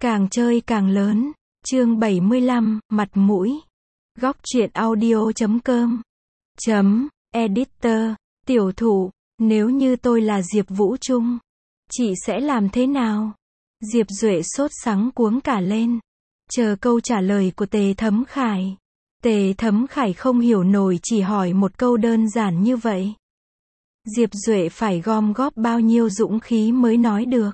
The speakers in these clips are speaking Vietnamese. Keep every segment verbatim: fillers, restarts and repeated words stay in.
Càng chơi càng lớn. Chương bảy mươi lăm, mặt mũi. Góc truyện audio chấm com. Chấm, editor, tiểu thụ, nếu như tôi là Diệp Vũ Trung, chị sẽ làm thế nào? Diệp Duệ sốt sắng cuống cả lên, chờ câu trả lời của Tề Thấm Khải. Tề Thấm Khải không hiểu nổi chỉ hỏi một câu đơn giản như vậy. Diệp Duệ phải gom góp bao nhiêu dũng khí mới nói được.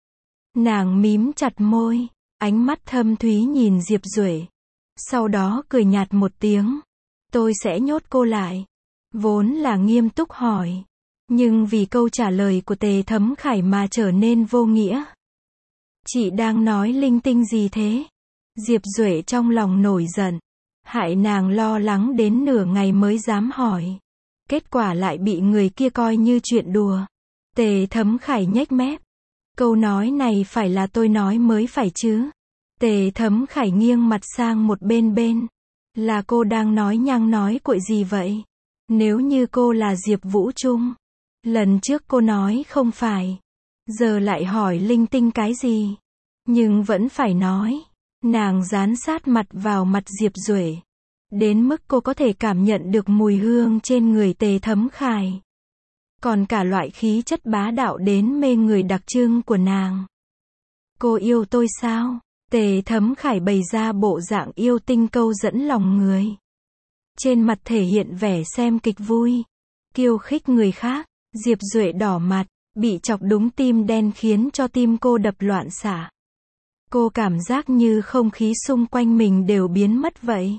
Nàng mím chặt môi, ánh mắt thâm thúy nhìn Diệp Duệ. Sau đó cười nhạt một tiếng. Tôi sẽ nhốt cô lại. Vốn là nghiêm túc hỏi. Nhưng vì câu trả lời của Tề Thấm Khải mà trở nên vô nghĩa. Chị đang nói linh tinh gì thế? Diệp Duệ trong lòng nổi giận. Hại nàng lo lắng đến nửa ngày mới dám hỏi. Kết quả lại bị người kia coi như chuyện đùa. Tề Thấm Khải nhếch mép. Câu nói này phải là tôi nói mới phải chứ. Tề Thấm Khải nghiêng mặt sang một bên bên. Là cô đang nói nhăng nói cuội gì vậy? Nếu như cô là Diệp Vũ Trung. Lần trước cô nói không phải. Giờ lại hỏi linh tinh cái gì? Nhưng vẫn phải nói. Nàng dán sát mặt vào mặt Diệp Duệ. Đến mức cô có thể cảm nhận được mùi hương trên người Tề Thấm Khải. Còn cả loại khí chất bá đạo đến mê người đặc trưng của nàng. Cô yêu tôi sao? Tề Thấm Khải bày ra bộ dạng yêu tinh câu dẫn lòng người. Trên mặt thể hiện vẻ xem kịch vui. Kiêu khích người khác. Diệp Duệ đỏ mặt, bị chọc đúng tim đen khiến cho tim cô đập loạn xạ. Cô cảm giác như không khí xung quanh mình đều biến mất vậy.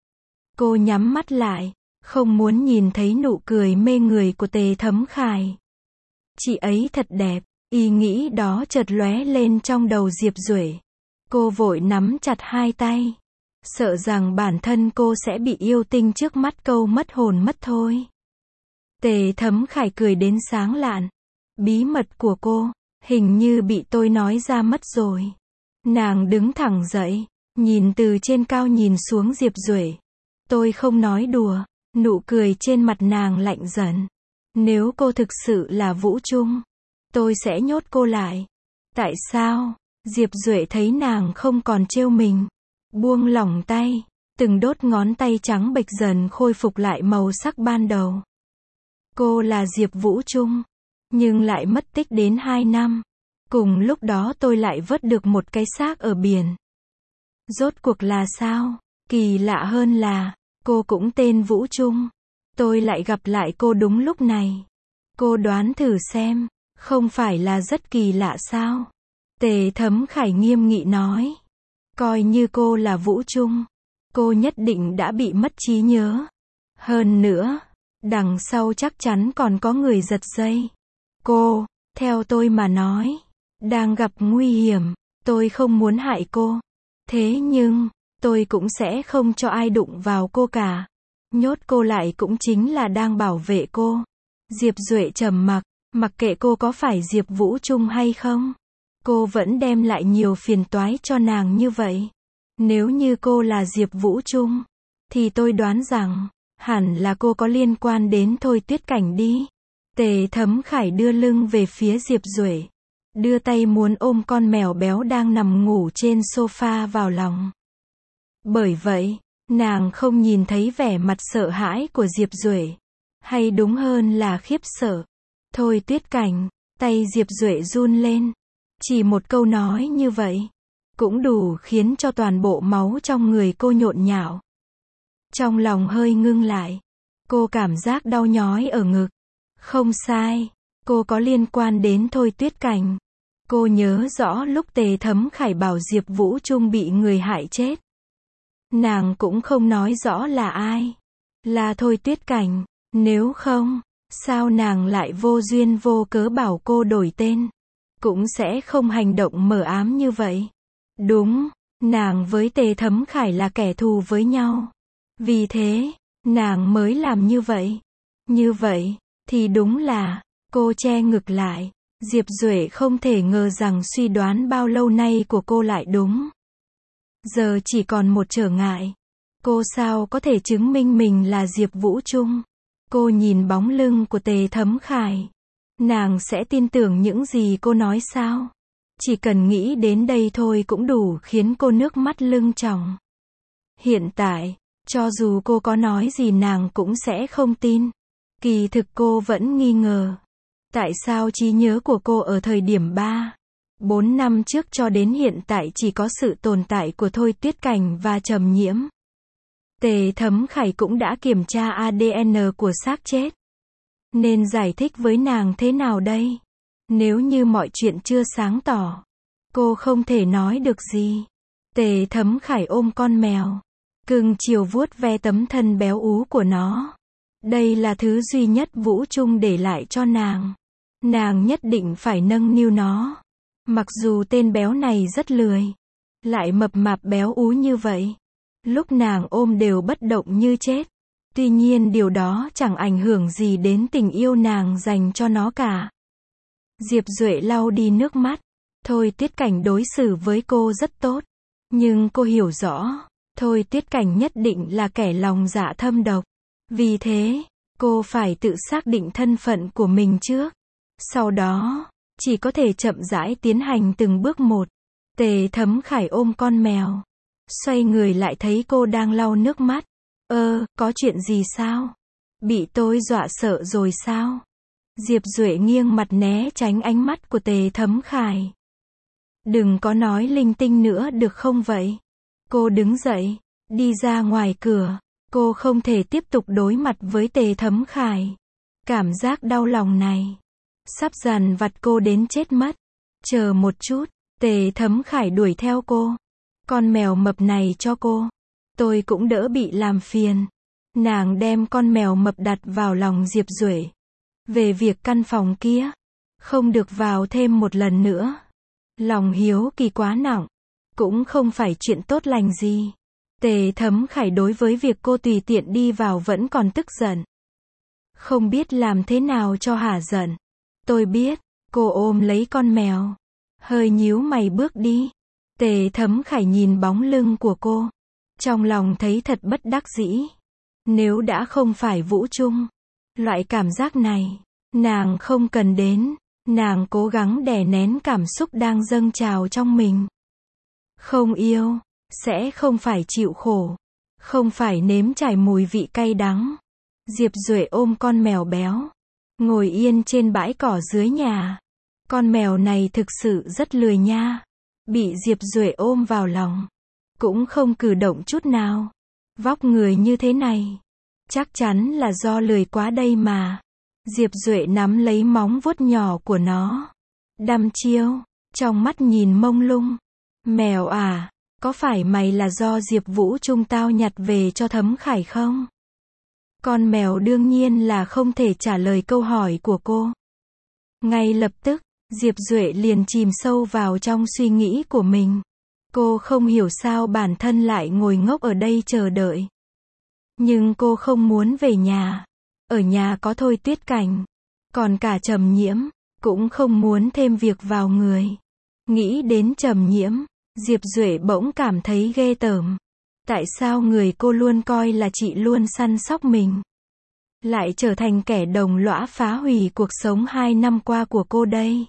Cô nhắm mắt lại, không muốn nhìn thấy nụ cười mê người của Tề Thấm Khải. Chị ấy thật đẹp, ý nghĩ đó chợt lóe lên trong đầu Diệp Duệ. Cô vội nắm chặt hai tay, sợ rằng bản thân cô sẽ bị yêu tinh trước mắt câu mất hồn mất thôi. Tề Thấm Khải cười đến sáng lạn. Bí mật của cô, hình như bị tôi nói ra mất rồi. Nàng đứng thẳng dậy, nhìn từ trên cao nhìn xuống Diệp Duệ. Tôi không nói đùa, nụ cười trên mặt nàng lạnh dần. Nếu cô thực sự là Vũ Trung, tôi sẽ nhốt cô lại. Tại sao? Diệp Duệ thấy nàng không còn trêu mình. Buông lỏng tay, từng đốt ngón tay trắng bệch dần khôi phục lại màu sắc ban đầu. Cô là Diệp Vũ Trung, nhưng lại mất tích đến hai năm. Cùng lúc đó tôi lại vớt được một cái xác ở biển. Rốt cuộc là sao? Kỳ lạ hơn là, cô cũng tên Vũ Trung. Tôi lại gặp lại cô đúng lúc này. Cô đoán thử xem, không phải là rất kỳ lạ sao? Tề Thấm Khải nghiêm nghị nói. Coi như cô là Vũ Trung, cô nhất định đã bị mất trí nhớ. Hơn nữa, đằng sau chắc chắn còn có người giật dây. Cô, theo tôi mà nói, đang gặp nguy hiểm. Tôi không muốn hại cô. Thế nhưng, tôi cũng sẽ không cho ai đụng vào cô cả. Nhốt cô lại cũng chính là đang bảo vệ cô. Diệp Duệ trầm mặc, mặc kệ cô có phải Diệp Vũ Trung hay không. Cô vẫn đem lại nhiều phiền toái cho nàng như vậy. Nếu như cô là Diệp Vũ Trung, thì tôi đoán rằng, hẳn là cô có liên quan đến Thôi Tuyết Cảnh đi. Tề Thấm Khải đưa lưng về phía Diệp Duệ. Đưa tay muốn ôm con mèo béo đang nằm ngủ trên sofa vào lòng. Bởi vậy, nàng không nhìn thấy vẻ mặt sợ hãi của Diệp Duệ. Hay đúng hơn là khiếp sợ. Thôi Tuyết Cảnh, tay Diệp Duệ run lên. Chỉ một câu nói như vậy, cũng đủ khiến cho toàn bộ máu trong người cô nhộn nhạo. Trong lòng hơi ngưng lại. Cô cảm giác đau nhói ở ngực. Không sai, cô có liên quan đến Thôi Tuyết Cảnh. Cô nhớ rõ lúc Tề Thấm Khải bảo Diệp Vũ Trung bị người hại chết. Nàng cũng không nói rõ là ai. Là Thôi Tuyết Cảnh. Nếu không, sao nàng lại vô duyên vô cớ bảo cô đổi tên? Cũng sẽ không hành động mờ ám như vậy. Đúng, nàng với Tề Thấm Khải là kẻ thù với nhau. Vì thế, nàng mới làm như vậy. Như vậy, thì đúng là, cô che ngực lại. Diệp Duệ không thể ngờ rằng suy đoán bao lâu nay của cô lại đúng. Giờ chỉ còn một trở ngại. Cô sao có thể chứng minh mình là Diệp Vũ Trung? Cô nhìn bóng lưng của Tề Thấm Khải. Nàng sẽ tin tưởng những gì cô nói sao? Chỉ cần nghĩ đến đây thôi cũng đủ khiến cô nước mắt lưng tròng. Hiện tại, cho dù cô có nói gì nàng cũng sẽ không tin. Kỳ thực cô vẫn nghi ngờ. Tại sao trí nhớ của cô ở thời điểm ba, bốn năm trước cho đến hiện tại chỉ có sự tồn tại của Thôi Tuyết Cảnh và Trầm Nhiễm. Tề Thấm Khải cũng đã kiểm tra a đê en của xác chết. Nên giải thích với nàng thế nào đây? Nếu như mọi chuyện chưa sáng tỏ, cô không thể nói được gì. Tề Thấm Khải ôm con mèo, cưng chiều vuốt ve tấm thân béo ú của nó. Đây là thứ duy nhất Vũ Trung để lại cho nàng. Nàng nhất định phải nâng niu nó. Mặc dù tên béo này rất lười, lại mập mạp béo ú như vậy, lúc nàng ôm đều bất động như chết. Tuy nhiên điều đó chẳng ảnh hưởng gì đến tình yêu nàng dành cho nó cả. Diệp Duệ lau đi nước mắt. Thôi Tuyết Cảnh đối xử với cô rất tốt. Nhưng cô hiểu rõ, Thôi Tuyết Cảnh nhất định là kẻ lòng dạ thâm độc. Vì thế, cô phải tự xác định thân phận của mình trước. Sau đó, chỉ có thể chậm rãi tiến hành từng bước một. Tề Thấm Khải ôm con mèo. Xoay người lại thấy cô đang lau nước mắt. Ơ, có chuyện gì sao? Bị tôi dọa sợ rồi sao? Diệp Duệ nghiêng mặt né tránh ánh mắt của Tề Thấm Khải. Đừng có nói linh tinh nữa được không vậy? Cô đứng dậy, đi ra ngoài cửa. Cô không thể tiếp tục đối mặt với Tề Thấm Khải. Cảm giác đau lòng này sắp dằn vặt cô đến chết mất. Chờ một chút, Tề Thấm Khải đuổi theo cô. Con mèo mập này cho cô. Tôi cũng đỡ bị làm phiền. Nàng đem con mèo mập đặt vào lòng Diệp Duệ. Về việc căn phòng kia, không được vào thêm một lần nữa. Lòng hiếu kỳ quá nặng, cũng không phải chuyện tốt lành gì. Tề Thấm Khải đối với việc cô tùy tiện đi vào vẫn còn tức giận. Không biết làm thế nào cho hả giận. Tôi biết, cô ôm lấy con mèo. Hơi nhíu mày bước đi. Tề Thấm Khải nhìn bóng lưng của cô. Trong lòng thấy thật bất đắc dĩ. Nếu đã không phải Vũ Trung, loại cảm giác này, nàng không cần đến. Nàng cố gắng đè nén cảm xúc đang dâng trào trong mình. Không yêu, sẽ không phải chịu khổ. Không phải nếm trải mùi vị cay đắng. Diệp Duệ ôm con mèo béo. Ngồi yên trên bãi cỏ dưới nhà. Con mèo này thực sự rất lười nha. Bị Diệp Duệ ôm vào lòng. Cũng không cử động chút nào. Vóc người như thế này. Chắc chắn là do lười quá đây mà. Diệp Duệ nắm lấy móng vuốt nhỏ của nó. Đăm chiêu, trong mắt nhìn mông lung. Mèo à, có phải mày là do Diệp Vũ Trung tao nhặt về cho Thấm Khải không? Con mèo đương nhiên là không thể trả lời câu hỏi của cô. Ngay lập tức, Diệp Duệ liền chìm sâu vào trong suy nghĩ của mình. Cô không hiểu sao bản thân lại ngồi ngốc ở đây chờ đợi. Nhưng cô không muốn về nhà. Ở nhà có Thôi Tuyết Cảnh. Còn cả Trầm Nhiễm, cũng không muốn thêm việc vào người. Nghĩ đến Trầm Nhiễm, Diệp Duệ bỗng cảm thấy ghê tởm. Tại sao người cô luôn coi là chị luôn săn sóc mình, lại trở thành kẻ đồng lõa phá hủy cuộc sống hai năm qua của cô đây?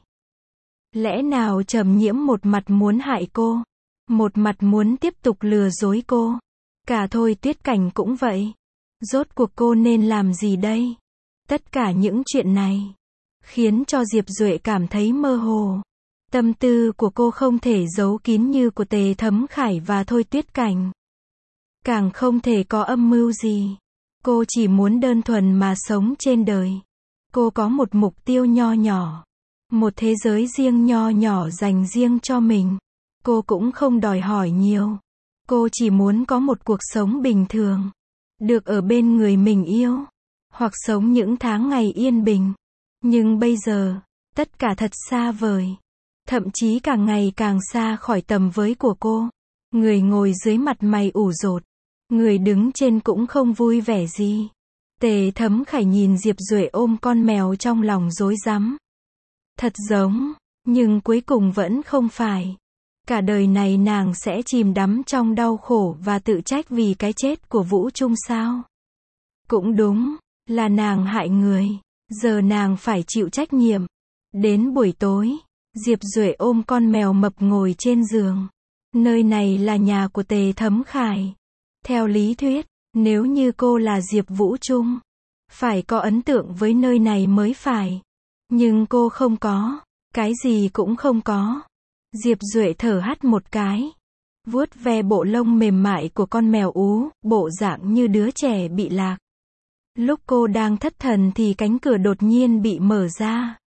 Lẽ nào Trầm Nhiễm một mặt muốn hại cô, một mặt muốn tiếp tục lừa dối cô? Cả Thôi Tuyết Cảnh cũng vậy. Rốt cuộc cô nên làm gì đây? Tất cả những chuyện này khiến cho Diệp Duệ cảm thấy mơ hồ. Tâm tư của cô không thể giấu kín như của Tề Thấm Khải và Thôi Tuyết Cảnh. Càng không thể có âm mưu gì. Cô chỉ muốn đơn thuần mà sống trên đời. Cô có một mục tiêu nho nhỏ. Một thế giới riêng nho nhỏ dành riêng cho mình. Cô cũng không đòi hỏi nhiều. Cô chỉ muốn có một cuộc sống bình thường. Được ở bên người mình yêu. Hoặc sống những tháng ngày yên bình. Nhưng bây giờ, tất cả thật xa vời. Thậm chí càng ngày càng xa khỏi tầm với của cô. Người ngồi dưới mặt mày ủ rột. Người đứng trên cũng không vui vẻ gì. Tề Thấm Khải nhìn Diệp Duệ ôm con mèo trong lòng rối rắm. Thật giống, nhưng cuối cùng vẫn không phải. Cả đời này nàng sẽ chìm đắm trong đau khổ và tự trách vì cái chết của Vũ Trung sao? Cũng đúng, là nàng hại người. Giờ nàng phải chịu trách nhiệm. Đến buổi tối, Diệp Duệ ôm con mèo mập ngồi trên giường. Nơi này là nhà của Tề Thấm Khải. Theo lý thuyết, nếu như cô là Diệp Vũ Trung, phải có ấn tượng với nơi này mới phải. Nhưng cô không có, cái gì cũng không có. Diệp Duệ thở hắt một cái, vuốt ve bộ lông mềm mại của con mèo ú, bộ dạng như đứa trẻ bị lạc. Lúc cô đang thất thần thì cánh cửa đột nhiên bị mở ra.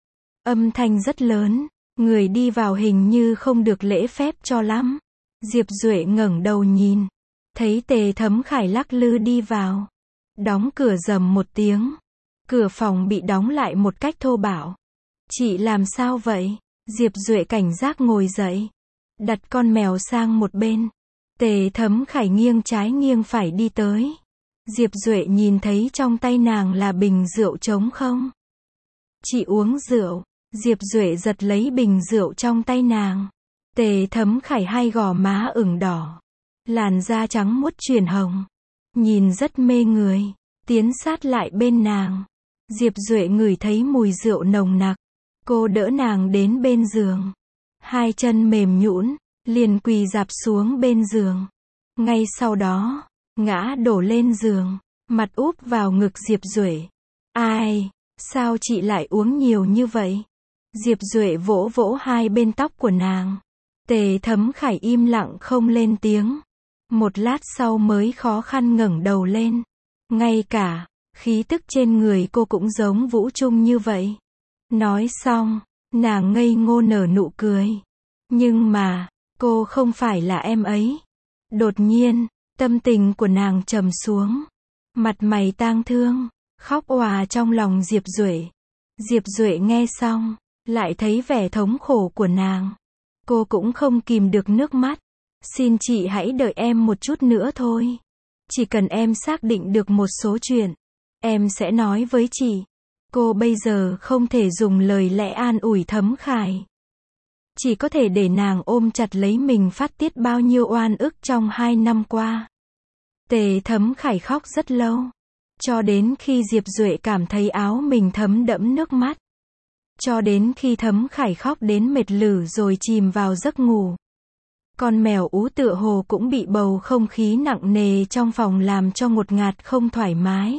Âm thanh rất lớn, người đi vào hình như không được lễ phép cho lắm. Diệp Duệ ngẩng đầu nhìn, thấy Tề Thấm Khải lắc lư đi vào. Đóng cửa rầm một tiếng. Cửa phòng bị đóng lại một cách thô bạo. Chị làm sao vậy? Diệp Duệ cảnh giác ngồi dậy, đặt con mèo sang một bên. Tề Thấm Khải nghiêng trái nghiêng phải đi tới. Diệp Duệ nhìn thấy trong tay nàng là bình rượu trống không. Chị uống rượu. Diệp Duệ giật lấy bình rượu trong tay nàng. Tề Thấm Khải hai gò má ửng đỏ, làn da trắng muốt chuyển hồng, nhìn rất mê người, tiến sát lại bên nàng. Diệp Duệ ngửi thấy mùi rượu nồng nặc. Cô đỡ nàng đến bên giường. Hai chân mềm nhũn, liền quỳ rạp xuống bên giường. Ngay sau đó, ngã đổ lên giường, mặt úp vào ngực Diệp Duệ. Ai, sao chị lại uống nhiều như vậy? Diệp Duệ vỗ vỗ hai bên tóc của nàng. Tề Thấm Khải im lặng không lên tiếng. Một lát sau mới khó khăn ngẩng đầu lên. Ngay cả khí tức trên người cô cũng giống Vũ Trung như vậy. Nói xong, nàng ngây ngô nở nụ cười. Nhưng mà, cô không phải là em ấy. Đột nhiên, tâm tình của nàng trầm xuống. Mặt mày tang thương, khóc òa trong lòng Diệp Duệ. Diệp Duệ nghe xong, lại thấy vẻ thống khổ của nàng. Cô cũng không kìm được nước mắt. Xin chị hãy đợi em một chút nữa thôi. Chỉ cần em xác định được một số chuyện, em sẽ nói với chị. Cô bây giờ không thể dùng lời lẽ an ủi Thấm Khải. Chỉ có thể để nàng ôm chặt lấy mình phát tiết bao nhiêu oan ức trong hai năm qua. Tề Thấm Khải khóc rất lâu. Cho đến khi Diệp Duệ cảm thấy áo mình thấm đẫm nước mắt. Cho đến khi Thấm Khải khóc đến mệt lử rồi chìm vào giấc ngủ. Con mèo ú tựa hồ cũng bị bầu không khí nặng nề trong phòng làm cho ngột ngạt không thoải mái.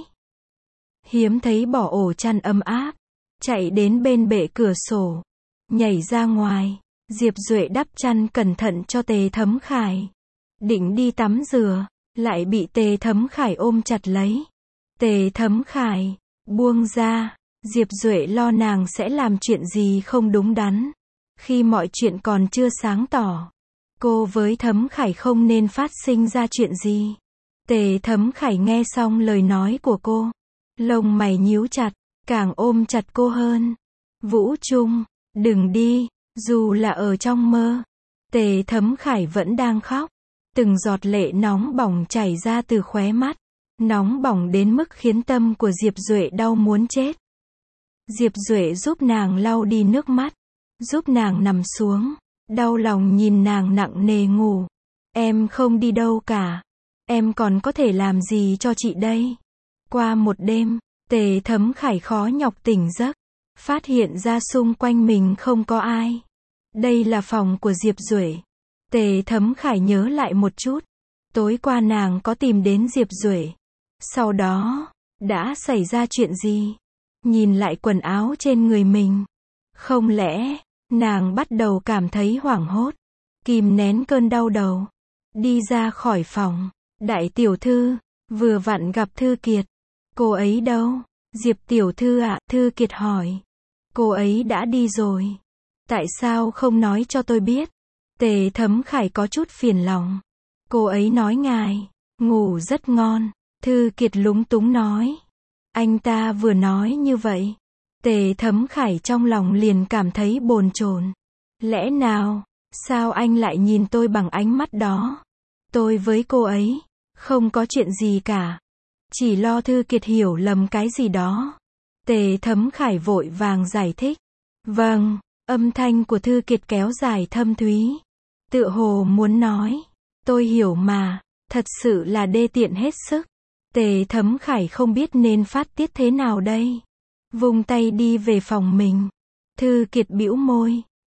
Hiếm thấy bỏ ổ chăn ấm áp, chạy đến bên bệ cửa sổ, nhảy ra ngoài. Diệp Duệ đắp chăn cẩn thận cho Tề Thấm Khải. Định đi tắm rửa, lại bị Tề Thấm Khải ôm chặt lấy. Tề Thấm Khải, buông ra. Diệp Duệ lo nàng sẽ làm chuyện gì không đúng đắn. Khi mọi chuyện còn chưa sáng tỏ, cô với Thấm Khải không nên phát sinh ra chuyện gì. Tề Thấm Khải nghe xong lời nói của cô, lông mày nhíu chặt, càng ôm chặt cô hơn. Vũ Trung, đừng đi, dù là ở trong mơ. Tề Thấm Khải vẫn đang khóc. Từng giọt lệ nóng bỏng chảy ra từ khóe mắt. Nóng bỏng đến mức khiến tâm của Diệp Duệ đau muốn chết. Diệp Duệ giúp nàng lau đi nước mắt, giúp nàng nằm xuống, đau lòng nhìn nàng nặng nề ngủ. Em không đi đâu cả. Em còn có thể làm gì cho chị đây? Qua một đêm, Tề Thấm Khải khó nhọc tỉnh giấc, phát hiện ra xung quanh mình không có ai. Đây là phòng của Diệp Duệ. Tề Thấm Khải nhớ lại một chút. Tối qua nàng có tìm đến Diệp Duệ. Sau đó, đã xảy ra chuyện gì? Nhìn lại quần áo trên người mình. Không lẽ, nàng bắt đầu cảm thấy hoảng hốt, kìm nén cơn đau đầu. Đi ra khỏi phòng. Đại tiểu thư, vừa vặn gặp Thư Kiệt. Cô ấy đâu? Diệp tiểu thư ạ, Thư Kiệt hỏi. Cô ấy đã đi rồi. Tại sao không nói cho tôi biết? Tề Thấm Khải có chút phiền lòng. Cô ấy nói ngài ngủ rất ngon. Thư Kiệt lúng túng nói. Anh ta vừa nói như vậy. Tề Thấm Khải trong lòng liền cảm thấy bồn chồn. Lẽ nào, sao anh lại nhìn tôi bằng ánh mắt đó? Tôi với cô ấy không có chuyện gì cả. Chỉ lo Thư Kiệt hiểu lầm cái gì đó. Tề Thấm Khải vội vàng giải thích. Vâng, âm thanh của Thư Kiệt kéo dài thâm thúy. Tựa hồ muốn nói. Tôi hiểu mà, thật sự là đê tiện hết sức. Tề Thấm Khải không biết nên phát tiết thế nào đây. Vung tay đi về phòng mình. Thư Kiệt bĩu môi.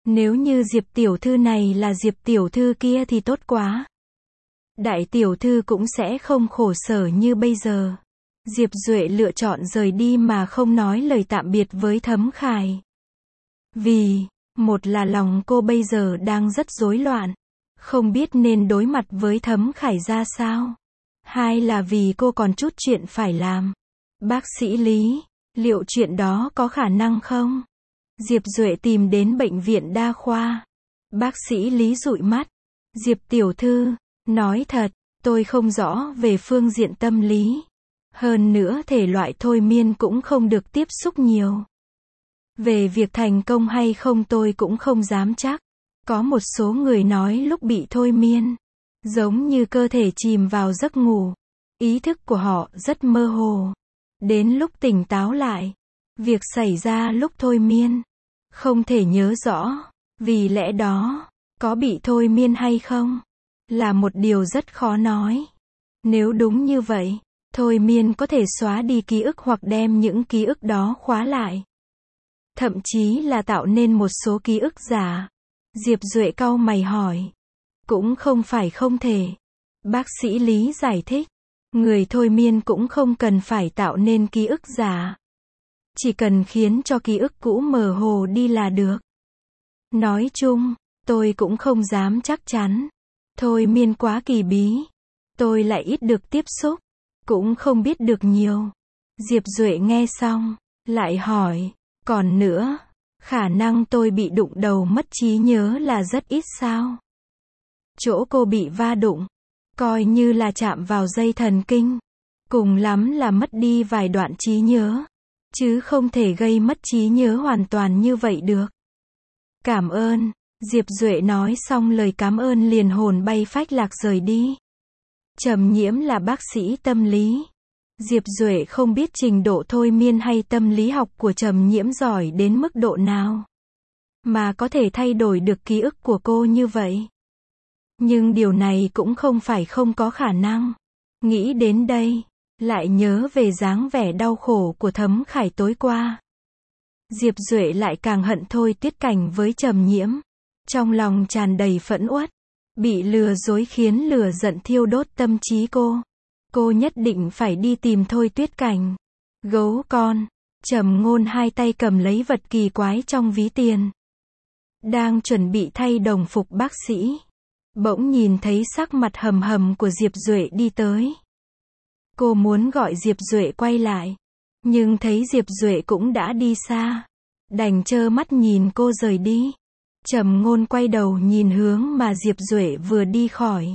Nếu như Diệp tiểu thư này là Diệp tiểu thư kia thì tốt quá. Đại tiểu thư cũng sẽ không khổ sở như bây giờ. Diệp Duệ lựa chọn rời đi mà không nói lời tạm biệt với Thấm Khải. Vì, một là lòng cô bây giờ đang rất rối loạn, không biết nên đối mặt với Thấm Khải ra sao. Hai là vì cô còn chút chuyện phải làm. Bác sĩ Lý, liệu chuyện đó có khả năng không? Diệp Duệ tìm đến bệnh viện đa khoa. Bác sĩ Lý dụi mắt. Diệp tiểu thư, nói thật, tôi không rõ về phương diện tâm lý. Hơn nữa thể loại thôi miên cũng không được tiếp xúc nhiều. Về việc thành công hay không tôi cũng không dám chắc. Có một số người nói lúc bị thôi miên, giống như cơ thể chìm vào giấc ngủ. Ý thức của họ rất mơ hồ. Đến lúc tỉnh táo lại, việc xảy ra lúc thôi miên, không thể nhớ rõ. Vì lẽ đó, có bị thôi miên hay không, là một điều rất khó nói. Nếu đúng như vậy, thôi miên có thể xóa đi ký ức hoặc đem những ký ức đó khóa lại. Thậm chí là tạo nên một số ký ức giả. Diệp Duệ cau mày hỏi. Cũng không phải không thể. Bác sĩ Lý giải thích. Người thôi miên cũng không cần phải tạo nên ký ức giả. Chỉ cần khiến cho ký ức cũ mơ hồ đi là được. Nói chung, tôi cũng không dám chắc chắn. Thôi miên quá kỳ bí. Tôi lại ít được tiếp xúc. Cũng không biết được nhiều. Diệp Duệ nghe xong, lại hỏi. Còn nữa, khả năng tôi bị đụng đầu mất trí nhớ là rất ít sao? Chỗ cô bị va đụng, coi như là chạm vào dây thần kinh. Cùng lắm là mất đi vài đoạn trí nhớ. Chứ không thể gây mất trí nhớ hoàn toàn như vậy được. Cảm ơn. Diệp Duệ nói xong lời cảm ơn liền hồn bay phách lạc rời đi. Trầm Nhiễm là bác sĩ tâm lý. Diệp Duệ không biết trình độ thôi miên hay tâm lý học của Trầm Nhiễm giỏi đến mức độ nào, mà có thể thay đổi được ký ức của cô như vậy. Nhưng điều này cũng không phải không có khả năng. Nghĩ đến đây, lại nhớ về dáng vẻ đau khổ của Thấm Khải tối qua. Diệp Duệ lại càng hận Thôi Tuyết Cảnh với Trầm Nhiễm. Trong lòng tràn đầy phẫn uất. Bị lừa dối khiến lửa giận thiêu đốt tâm trí cô. Cô nhất định phải đi tìm Thôi Tuyết Cảnh. Gấu con. Trầm Ngôn hai tay cầm lấy vật kỳ quái trong ví tiền. Đang chuẩn bị thay đồng phục bác sĩ. Bỗng nhìn thấy sắc mặt hầm hầm của Diệp Duệ đi tới. Cô muốn gọi Diệp Duệ quay lại. Nhưng thấy Diệp Duệ cũng đã đi xa. Đành trơ mắt nhìn cô rời đi. Trầm Ngôn quay đầu nhìn hướng mà Diệp Duệ vừa đi khỏi.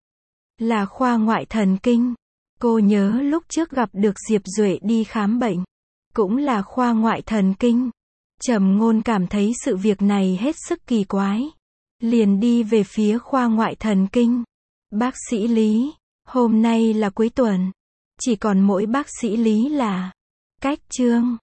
Là khoa ngoại thần kinh. Cô nhớ lúc trước gặp được Diệp Duệ đi khám bệnh. Cũng là khoa ngoại thần kinh. Trầm Ngôn cảm thấy sự việc này hết sức kỳ quái. Liền đi về phía khoa ngoại thần kinh. Bác sĩ Lý, hôm nay là cuối tuần. Chỉ còn mỗi bác sĩ Lý là cách Trương.